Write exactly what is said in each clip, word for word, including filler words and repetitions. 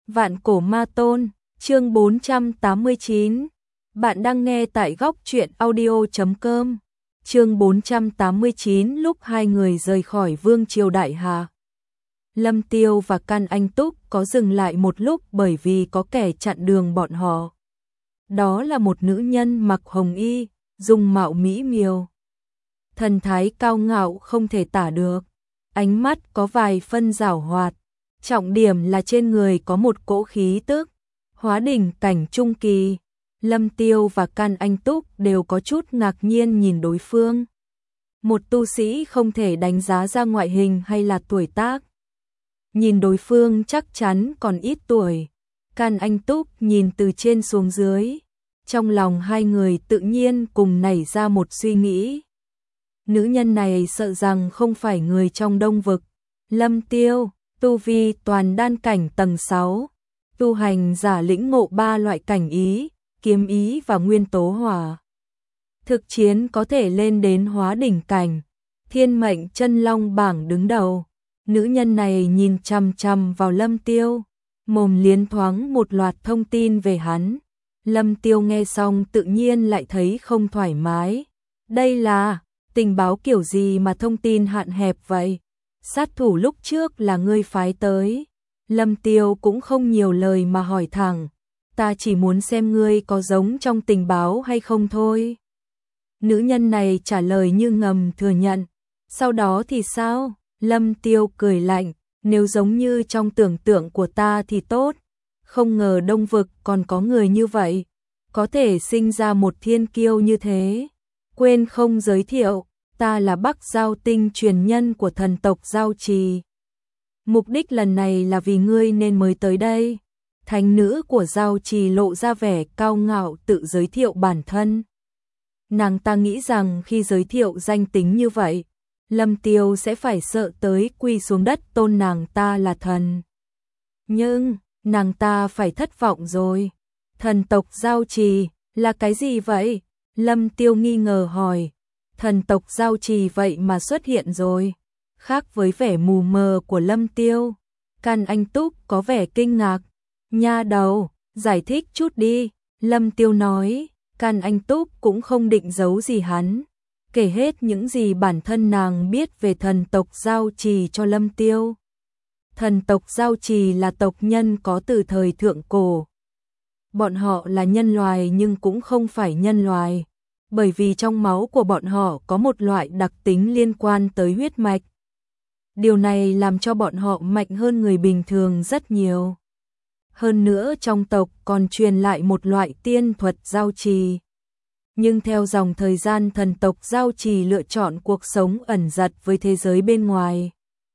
Vạn cổ ma tôn, chương bốn trăm tám mươi chín. Bạn đang nghe tại góc truyện audio chấm com. Chương bốn trăm tám mươi chín lúc hai người rời khỏi Vương triều Đại Hà. Lâm Tiêu và Can Anh Túc có dừng lại một lúc bởi vì có kẻ chặn đường bọn họ. Đó là một nữ nhân mặc hồng y, dung mạo mỹ miều. Thần thái cao ngạo không thể tả được, ánh mắt có vài phân giảo hoạt. Trọng điểm là trên người có một cỗ khí tức, hóa đỉnh cảnh trung kỳ. Lâm Tiêu và Can Anh Túc đều có chút ngạc nhiên nhìn đối phương. Một tu sĩ không thể đánh giá ra ngoại hình hay là tuổi tác. Nhìn đối phương chắc chắn còn ít tuổi. Can Anh Túc nhìn từ trên xuống dưới. Trong lòng hai người tự nhiên cùng nảy ra một suy nghĩ. Nữ nhân này sợ rằng không phải người trong Đông Vực. Lâm Tiêu tu vi toàn đan cảnh tầng sáu, tu hành giả lĩnh ngộ ba loại cảnh ý, kiếm ý và nguyên tố hỏa. Thực chiến có thể lên đến hóa đỉnh cảnh, thiên mệnh chân long bảng đứng đầu. Nữ nhân này nhìn chằm chằm vào Lâm Tiêu, mồm liến thoáng một loạt thông tin về hắn. Lâm Tiêu nghe xong tự nhiên lại thấy không thoải mái. Đây là tình báo kiểu gì mà thông tin hạn hẹp vậy? Sát thủ lúc trước là ngươi phái tới. Lâm Tiêu cũng không nhiều lời mà hỏi thẳng. Ta chỉ muốn xem ngươi có giống trong tình báo hay không thôi. Nữ nhân này trả lời như ngầm thừa nhận. Sau đó thì sao? Lâm Tiêu cười lạnh. Nếu giống như trong tưởng tượng của ta thì tốt. Không ngờ Đông Vực còn có người như vậy. Có thể sinh ra một thiên kiêu như thế. Quên không giới thiệu. Ta là Bắc Giao Tinh truyền nhân của thần tộc Giao Trì. Mục đích lần này là vì ngươi nên mới tới đây. Thánh nữ của Giao Trì lộ ra vẻ cao ngạo tự giới thiệu bản thân. Nàng ta nghĩ rằng khi giới thiệu danh tính như vậy, Lâm Tiêu sẽ phải sợ tới quỳ xuống đất tôn nàng ta là thần. Nhưng, nàng ta phải thất vọng rồi. Thần tộc Giao Trì là cái gì vậy? Lâm Tiêu nghi ngờ hỏi. Thần tộc Giao Trì vậy mà xuất hiện rồi. Khác với vẻ mù mờ của Lâm Tiêu, Can Anh Túc có vẻ kinh ngạc. Nha đầu, giải thích chút đi. Lâm Tiêu nói. Can Anh Túc cũng không định giấu gì hắn, kể hết những gì bản thân nàng biết về thần tộc Giao Trì cho Lâm Tiêu. Thần tộc Giao Trì là tộc nhân có từ thời thượng cổ. Bọn họ là nhân loài nhưng cũng không phải nhân loài. Bởi vì trong máu của bọn họ có một loại đặc tính liên quan tới huyết mạch. Điều này làm cho bọn họ mạnh hơn người bình thường rất nhiều. Hơn nữa trong tộc còn truyền lại một loại tiên thuật Giao Trì. Nhưng theo dòng thời gian thần tộc Giao Trì lựa chọn cuộc sống ẩn dật với thế giới bên ngoài.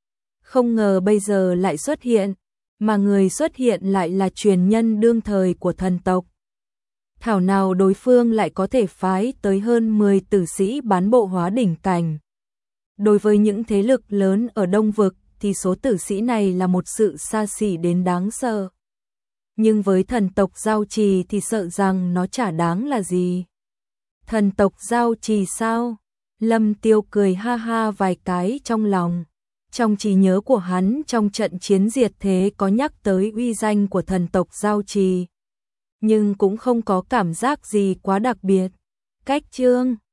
Không ngờ bây giờ lại xuất hiện, mà người xuất hiện lại là truyền nhân đương thời của thần tộc. Thảo nào đối phương lại có thể phái tới hơn mười tử sĩ bán bộ hóa đỉnh cảnh. Đối với những thế lực lớn ở Đông Vực thì số tử sĩ này là một sự xa xỉ đến đáng sợ. Nhưng với thần tộc Giao Trì thì sợ rằng nó chả đáng là gì. Thần tộc Giao Trì sao? Lâm Tiêu cười ha ha vài cái trong lòng. Trong trí nhớ của hắn trong trận chiến diệt thế có nhắc tới uy danh của thần tộc Giao Trì. Nhưng cũng không có cảm giác gì quá đặc biệt. Cách chương